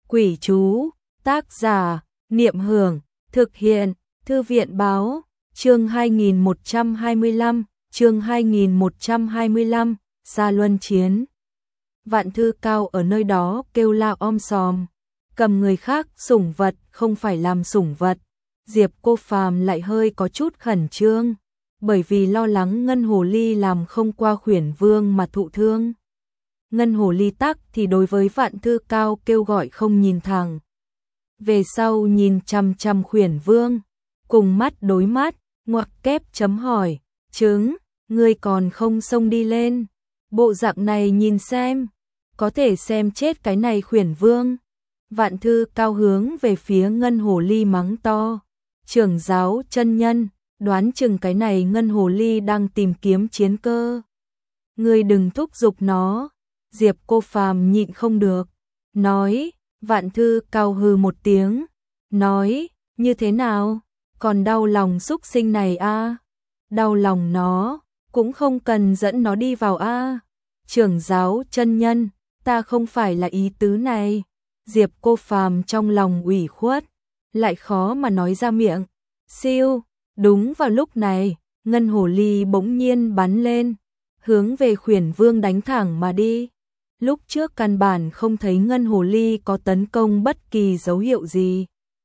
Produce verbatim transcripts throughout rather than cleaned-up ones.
Quỷ chú, tác giả, Niệm Hưởng, thực hiện, Thư viện báo, chương hai nghìn một trăm hai mươi lăm, chương hai nghìn một trăm hai mươi lăm, Gia Luân Chiến. Vạn Thư Cao ở nơi đó kêu la om sòm, cầm người khác sủng vật không phải làm sủng vật. Diệp Cô Phàm lại hơi có chút khẩn trương, bởi vì lo lắng Ngân Hồ Ly làm không qua Khuyển Vương mà thụ thương. Ngân Hồ Ly tắc thì đối với Vạn Thư Cao kêu gọi không nhìn thẳng. Về sau nhìn chằm chằm Khuyển Vương, cùng mắt đối mắt, ngoặc kép chấm hỏi, trứng, ngươi còn không xông đi lên, bộ dạng này nhìn xem, có thể xem chết cái này Khuyển Vương. Vạn Thư Cao hướng về phía Ngân Hồ Ly mắng to, trưởng giáo chân nhân, đoán chừng cái này Ngân Hồ Ly đang tìm kiếm chiến cơ. Ngươi đừng thúc giục nó. Diệp Cô Phàm nhịn không được, nói, Vạn Thư Cao hừ một tiếng, nói, như thế nào, còn đau lòng xúc sinh này a? À? Đau lòng nó, cũng không cần dẫn nó đi vào a. À? Trưởng giáo chân nhân, ta không phải là ý tứ này. Diệp Cô Phàm trong lòng ủy khuất, lại khó mà nói ra miệng. Siêu, đúng vào lúc này, Ngân Hồ Ly bỗng nhiên bắn lên, hướng về Khuyển Vương đánh thẳng mà đi. Lúc trước căn bản không thấy Ngân Hồ Ly có tấn công bất kỳ dấu hiệu gì.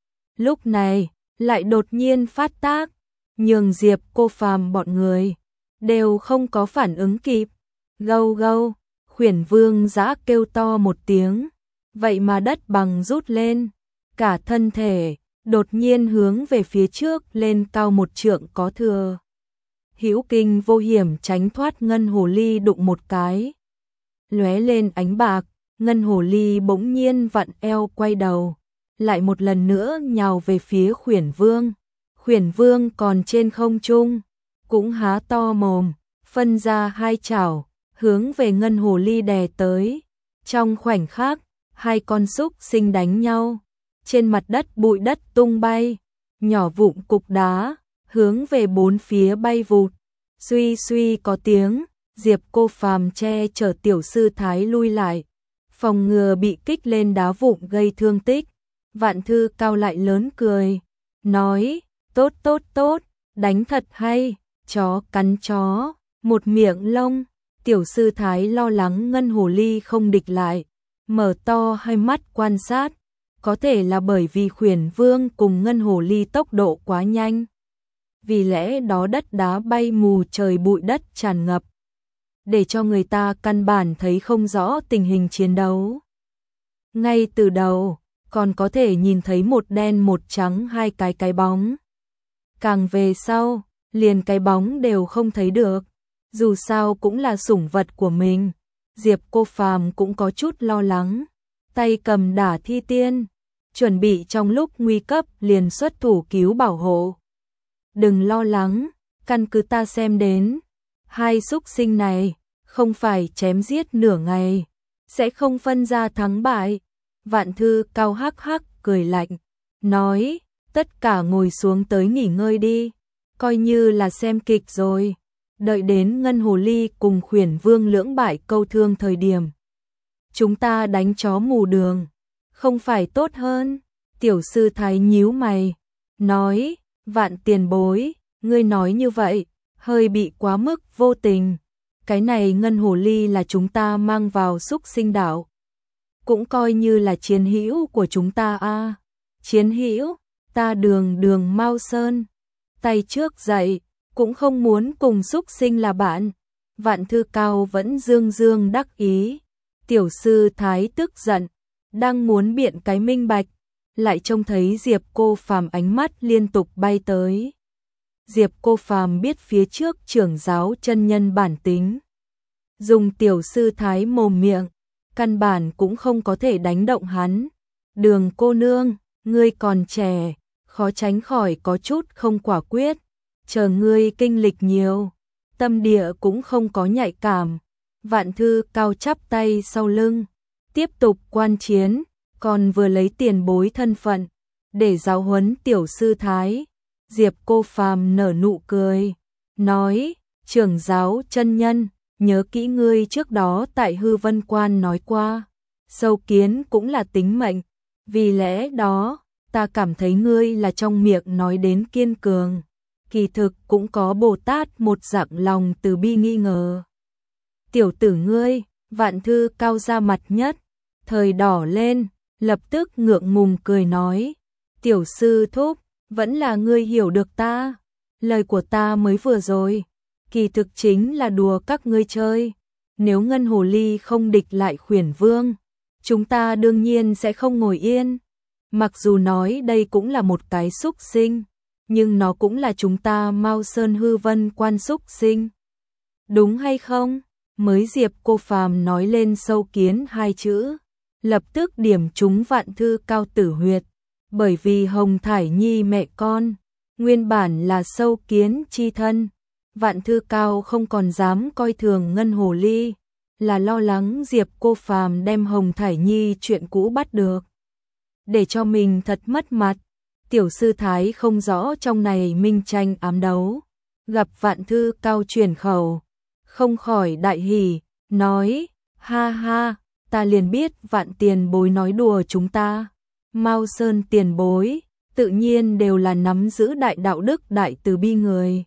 Lúc này, lại đột nhiên phát tác, nhường Diệp Cô Phàm bọn người đều không có phản ứng kịp. Gâu gâu, Khuyển Vương giã kêu to một tiếng, vậy mà đất bằng rút lên, cả thân thể đột nhiên hướng về phía trước lên cao một trượng có thừa. Hữu kinh vô hiểm tránh thoát Ngân Hồ Ly đụng một cái. Lóe lên ánh bạc, Ngân Hồ Ly bỗng nhiên vặn eo quay đầu, lại một lần nữa nhào về phía Khuyển Vương. Khuyển Vương còn trên không trung, cũng há to mồm, phân ra hai chảo, hướng về Ngân Hồ Ly đè tới. Trong khoảnh khắc, hai con súc sinh đánh nhau, trên mặt đất bụi đất tung bay, nhỏ vụn cục đá, hướng về bốn phía bay vụt, suy suy có tiếng. Diệp Cô Phàm che chở tiểu sư thái lui lại, phòng ngừa bị kích lên đá vụn gây thương tích. Vạn Thư Cao lại lớn cười, nói, tốt tốt tốt, đánh thật hay, chó cắn chó, một miệng lông. Tiểu sư thái lo lắng Ngân Hồ Ly không địch lại, mở to hai mắt quan sát, có thể là bởi vì Khuyển Vương cùng Ngân Hồ Ly tốc độ quá nhanh. Vì lẽ đó đất đá bay mù trời, bụi đất tràn ngập, để cho người ta căn bản thấy không rõ tình hình chiến đấu. Ngay từ đầu, còn có thể nhìn thấy một đen một trắng hai cái cái bóng. Càng về sau, liền cái bóng đều không thấy được. Dù sao cũng là sủng vật của mình, Diệp Cô Phàm cũng có chút lo lắng. Tay cầm đả thi tiên, chuẩn bị trong lúc nguy cấp liền xuất thủ cứu bảo hộ. Đừng lo lắng, căn cứ ta xem đến, hai súc sinh này không phải chém giết nửa ngày, sẽ không phân ra thắng bại. Vạn Thư Cao hắc hắc cười lạnh, nói, tất cả ngồi xuống tới nghỉ ngơi đi, coi như là xem kịch rồi. Đợi đến Ngân Hồ Ly cùng Khuyển Vương lưỡng bại câu thương thời điểm, chúng ta đánh chó mù đường, không phải tốt hơn? Tiểu sư thái nhíu mày, nói, Vạn tiền bối, ngươi nói như vậy, hơi bị quá mức vô tình. Cái này Ngân Hồ Ly là chúng ta mang vào xúc sinh đảo, cũng coi như là chiến hữu của chúng ta a. À. Chiến hữu, ta Đường Đường Mao Sơn, tay trước dậy, cũng không muốn cùng xúc sinh là bạn. Vạn Thư Cao vẫn dương dương đắc ý. Tiểu sư thái tức giận, đang muốn biện cái minh bạch, lại trông thấy Diệp Cô Phàm ánh mắt liên tục bay tới. Diệp Cô Phàm biết phía trước trưởng giáo chân nhân bản tính, dùng tiểu sư thái mồm miệng, căn bản cũng không có thể đánh động hắn. Đường cô nương, ngươi còn trẻ, khó tránh khỏi có chút không quả quyết, chờ ngươi kinh lịch nhiều, tâm địa cũng không có nhạy cảm. Vạn Thư Cao chắp tay sau lưng, tiếp tục quan chiến, còn vừa lấy tiền bối thân phận để giáo huấn tiểu sư thái. Diệp Cô Phàm nở nụ cười, nói, trưởng giáo chân nhân, nhớ kỹ ngươi trước đó tại Hư Vân Quan nói qua, sâu kiến cũng là tính mệnh, vì lẽ đó, ta cảm thấy ngươi là trong miệng nói đến kiên cường, kỳ thực cũng có Bồ Tát một dạng lòng từ bi nghi ngờ. Tiểu tử ngươi, Vạn Thư Cao ra mặt nhất, thời đỏ lên, lập tức ngượng ngùng cười nói, tiểu sư thúc, vẫn là ngươi hiểu được ta, lời của ta mới vừa rồi, kỳ thực chính là đùa các ngươi chơi, nếu Ngân Hồ Ly không địch lại Khuyển Vương, chúng ta đương nhiên sẽ không ngồi yên, mặc dù nói đây cũng là một cái xúc sinh, nhưng nó cũng là chúng ta Mao Sơn Hư Vân Quan xúc sinh. Đúng hay không? Mới Diệp Cô Phàm nói lên sâu kiến hai chữ, lập tức điểm trúng Vạn Thư Cao tử huyệt, bởi vì Hồng Thải Nhi mẹ con, nguyên bản là sâu kiến chi thân, Vạn Thư Cao không còn dám coi thường Ngân Hồ Ly, là lo lắng Diệp Cô Phàm đem Hồng Thải Nhi chuyện cũ bắt được, để cho mình thật mất mặt. Tiểu sư thái không rõ trong này minh tranh ám đấu, gặp Vạn Thư Cao truyền khẩu, không khỏi đại hỉ, nói, ha ha, ta liền biết Vạn tiền bối nói đùa chúng ta, Mao Sơn tiền bối, tự nhiên đều là nắm giữ đại đạo đức đại từ bi người.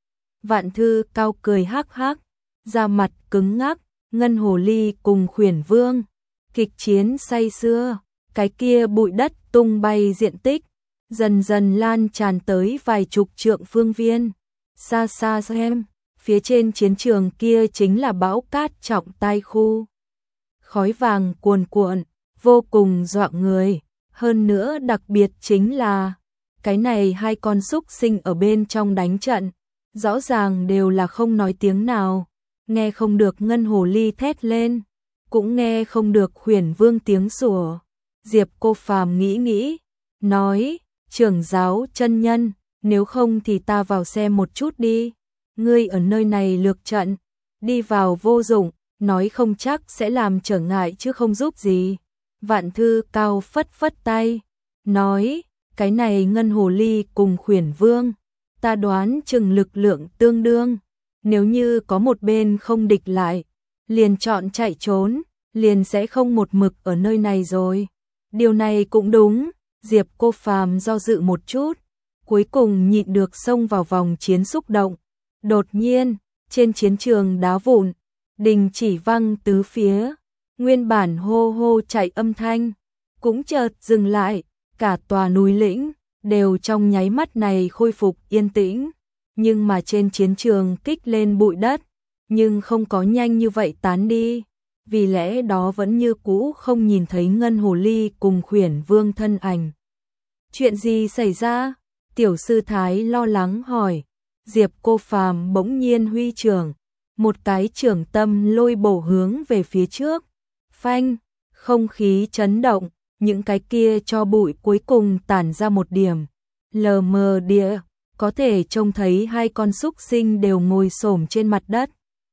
Vạn Thư Cao cười hắc hắc, da mặt cứng ngắc, Ngân Hồ Ly cùng Khuyển Vương, kịch chiến say sưa, cái kia bụi đất tung bay diện tích, dần dần lan tràn tới vài chục trượng phương viên, xa xa xem, phía trên chiến trường kia chính là bão cát trọng tai khu. Khói vàng cuồn cuộn, vô cùng dọa người, hơn nữa đặc biệt chính là, cái này hai con súc sinh ở bên trong đánh trận, rõ ràng đều là không nói tiếng nào, nghe không được Ngân Hồ Ly thét lên, cũng nghe không được Khuyển Vương tiếng sủa. Diệp Cô Phàm nghĩ nghĩ, nói, trưởng giáo chân nhân, nếu không thì ta vào xem một chút đi, ngươi ở nơi này lược trận, đi vào vô dụng, nói không chắc sẽ làm trở ngại chứ không giúp gì. Vạn Thư Cao phất phất tay, nói, cái này Ngân Hồ Ly cùng Khuyển Vương, ta đoán chừng lực lượng tương đương, nếu như có một bên không địch lại, liền chọn chạy trốn, liền sẽ không một mực ở nơi này rồi. Điều này cũng đúng, Diệp Cô Phàm do dự một chút, cuối cùng nhịn được xông vào vòng chiến xúc động. Đột nhiên, trên chiến trường đá vụn, đình chỉ văng tứ phía, nguyên bản hô hô chạy âm thanh, cũng chợt dừng lại, cả tòa núi lĩnh, đều trong nháy mắt này khôi phục yên tĩnh, nhưng mà trên chiến trường kích lên bụi đất, nhưng không có nhanh như vậy tán đi, vì lẽ đó vẫn như cũ không nhìn thấy Ngân Hồ Ly cùng Khuyển Vương thân ảnh. Chuyện gì xảy ra? Tiểu sư thái lo lắng hỏi. Diệp Cô Phàm bỗng nhiên huy trưởng, một cái trưởng tâm lôi bổ hướng về phía trước. Phanh, không khí chấn động, những cái kia cho bụi cuối cùng tản ra một điểm. Lờ mờ địa, có thể trông thấy hai con súc sinh đều ngồi xổm trên mặt đất.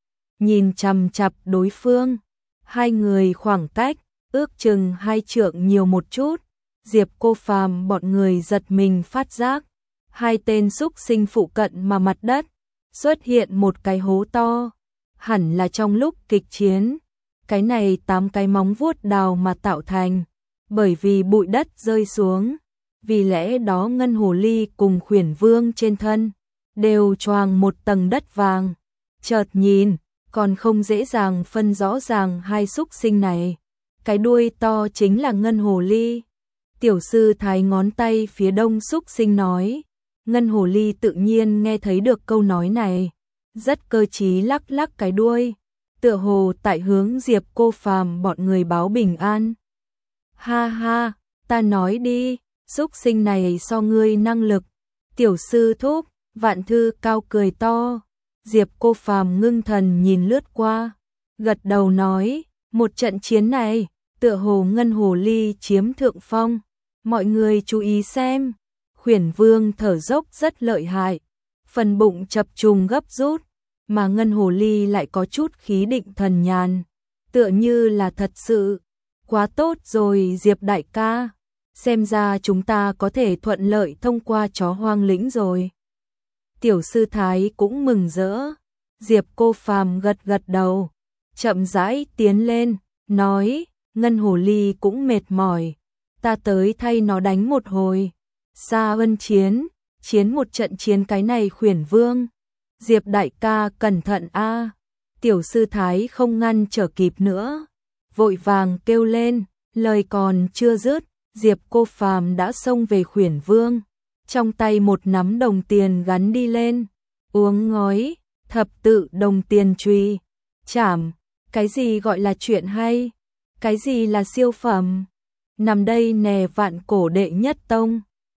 Nhìn chằm chằm đối phương, hai người khoảng cách, ước chừng hai trượng nhiều một chút. Diệp Cô Phàm bọn người giật mình phát giác. Hai tên súc sinh phụ cận mà mặt đất, xuất hiện một cái hố to. Hẳn là trong lúc kịch chiến, cái này tám cái móng vuốt đào mà tạo thành, bởi vì bụi đất rơi xuống. Vì lẽ đó Ngân Hồ Ly cùng Khuyển Vương trên thân, đều choàng một tầng đất vàng. Chợt nhìn, còn không dễ dàng phân rõ ràng hai súc sinh này. Cái đuôi to chính là Ngân Hồ Ly. Tiểu sư thái ngón tay phía đông súc sinh nói. Ngân Hồ Ly tự nhiên nghe thấy được câu nói này, rất cơ trí lắc lắc cái đuôi, tựa hồ tại hướng Diệp Cô Phàm bọn người báo bình an. Ha ha, ta nói đi, súc sinh này so ngươi năng lực. Tiểu sư thúc, Vạn Thư Cao cười to. Diệp Cô Phàm ngưng thần nhìn lướt qua, gật đầu nói, một trận chiến này, tựa hồ Ngân Hồ Ly chiếm thượng phong, mọi người chú ý xem. Khuyển Vương thở dốc rất lợi hại, phần bụng chập trùng gấp rút, mà Ngân Hồ Ly lại có chút khí định thần nhàn, tựa như là thật sự. Quá tốt rồi Diệp đại ca, xem ra chúng ta có thể thuận lợi thông qua chó hoang lĩnh rồi. Tiểu sư thái cũng mừng rỡ. Diệp Cô Phàm gật gật đầu, chậm rãi tiến lên, nói, Ngân Hồ Ly cũng mệt mỏi, ta tới thay nó đánh một hồi. Sa Ân chiến, chiến một trận chiến cái này khuyển vương. Diệp đại ca cẩn thận a. Tiểu sư thái không ngăn trở kịp nữa, vội vàng kêu lên, lời còn chưa dứt, Diệp Cô Phàm đã xông về khuyển vương, trong tay một nắm đồng tiền gắn đi lên, uống ngói, thập tự đồng tiền chùy, chảm, cái gì gọi là chuyện hay, cái gì là siêu phẩm, nằm đây nè vạn cổ đệ nhất tông.